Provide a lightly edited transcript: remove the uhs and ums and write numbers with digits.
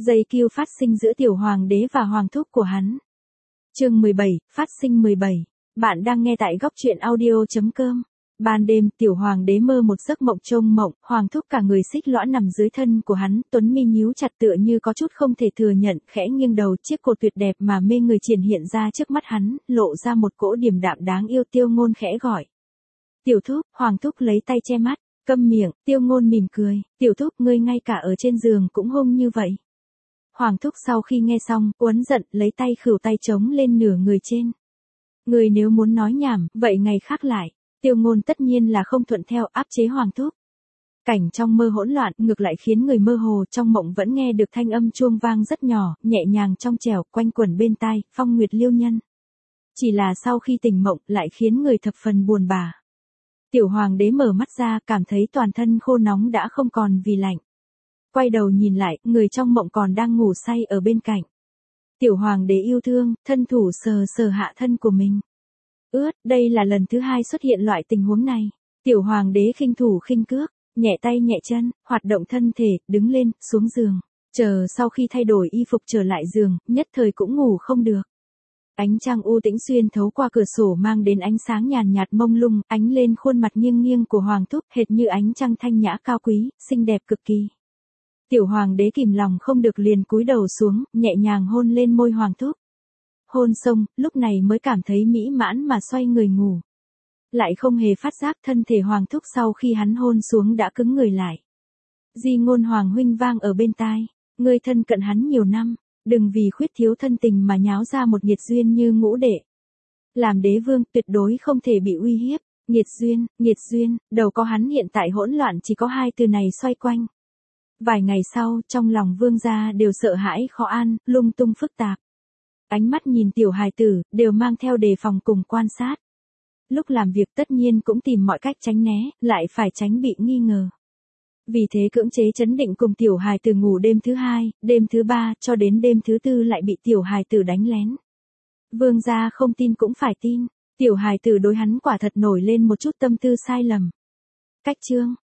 Dây cưu phát sinh giữa tiểu hoàng đế và hoàng thúc của hắn. Chương 17, phát sinh 17. Bạn đang nghe tại góc truyện audio.com. Ban đêm, tiểu hoàng đế mơ một giấc mộng trông mộng, hoàng thúc cả người xích lõa nằm dưới thân của hắn, tuấn mi nhíu chặt tựa như có chút không thể thừa nhận, khẽ nghiêng đầu, chiếc cột tuyệt đẹp mà mê người triển hiện ra trước mắt hắn, lộ ra một cỗ điềm đạm đáng yêu. Tiêu Ngôn khẽ gọi. Tiểu thúc, hoàng thúc lấy tay che mắt, câm miệng. Tiêu Ngôn mỉm cười, tiểu thúc, ngươi ngay cả ở trên giường cũng hung như vậy. Hoàng thúc sau khi nghe xong, uốn giận, lấy tay khửu tay chống lên nửa người trên. Người nếu muốn nói nhảm, vậy ngày khác lại. Tiêu Ngôn tất nhiên là không thuận theo, áp chế hoàng thúc. Cảnh trong mơ hỗn loạn, ngược lại khiến người mơ hồ, trong mộng vẫn nghe được thanh âm chuông vang rất nhỏ, nhẹ nhàng trong trẻo, quanh quẩn bên tai, phong nguyệt liêu nhân. Chỉ là sau khi tỉnh mộng, lại khiến người thập phần buồn bã. Tiểu hoàng đế mở mắt ra, cảm thấy toàn thân khô nóng đã không còn vì lạnh. Quay đầu nhìn lại, người trong mộng còn đang ngủ say ở bên cạnh. Tiểu hoàng đế yêu thương, thân thủ sờ sờ hạ thân của mình. Ướt, đây là lần thứ hai xuất hiện loại tình huống này. Tiểu hoàng đế khinh thủ khinh cước, nhẹ tay nhẹ chân, hoạt động thân thể, đứng lên, xuống giường. Chờ sau khi thay đổi y phục trở lại giường, nhất thời cũng ngủ không được. Ánh trăng u tĩnh xuyên thấu qua cửa sổ mang đến ánh sáng nhàn nhạt mông lung, ánh lên khuôn mặt nghiêng nghiêng của hoàng thúc, hệt như ánh trăng thanh nhã cao quý, xinh đẹp cực kỳ. Tiểu hoàng đế kìm lòng không được liền cúi đầu xuống, nhẹ nhàng hôn lên môi hoàng thúc. Hôn xong, lúc này mới cảm thấy mỹ mãn mà xoay người ngủ. Lại không hề phát giác thân thể hoàng thúc sau khi hắn hôn xuống đã cứng người lại. Di ngôn hoàng huynh vang ở bên tai, ngươi thân cận hắn nhiều năm, đừng vì khuyết thiếu thân tình mà nháo ra một nghiệt duyên như ngũ đệ. Làm đế vương tuyệt đối không thể bị uy hiếp, nghiệt duyên, đầu có hắn hiện tại hỗn loạn chỉ có hai từ này xoay quanh. Vài ngày sau, trong lòng vương gia đều sợ hãi khó an, lung tung phức tạp. Ánh mắt nhìn tiểu hài tử, đều mang theo đề phòng cùng quan sát. Lúc làm việc tất nhiên cũng tìm mọi cách tránh né, lại phải tránh bị nghi ngờ. Vì thế cưỡng chế trấn định cùng tiểu hài tử ngủ đêm thứ hai, đêm thứ ba, cho đến đêm thứ tư lại bị tiểu hài tử đánh lén. Vương gia không tin cũng phải tin, tiểu hài tử đối hắn quả thật nổi lên một chút tâm tư sai lầm. Cách chương,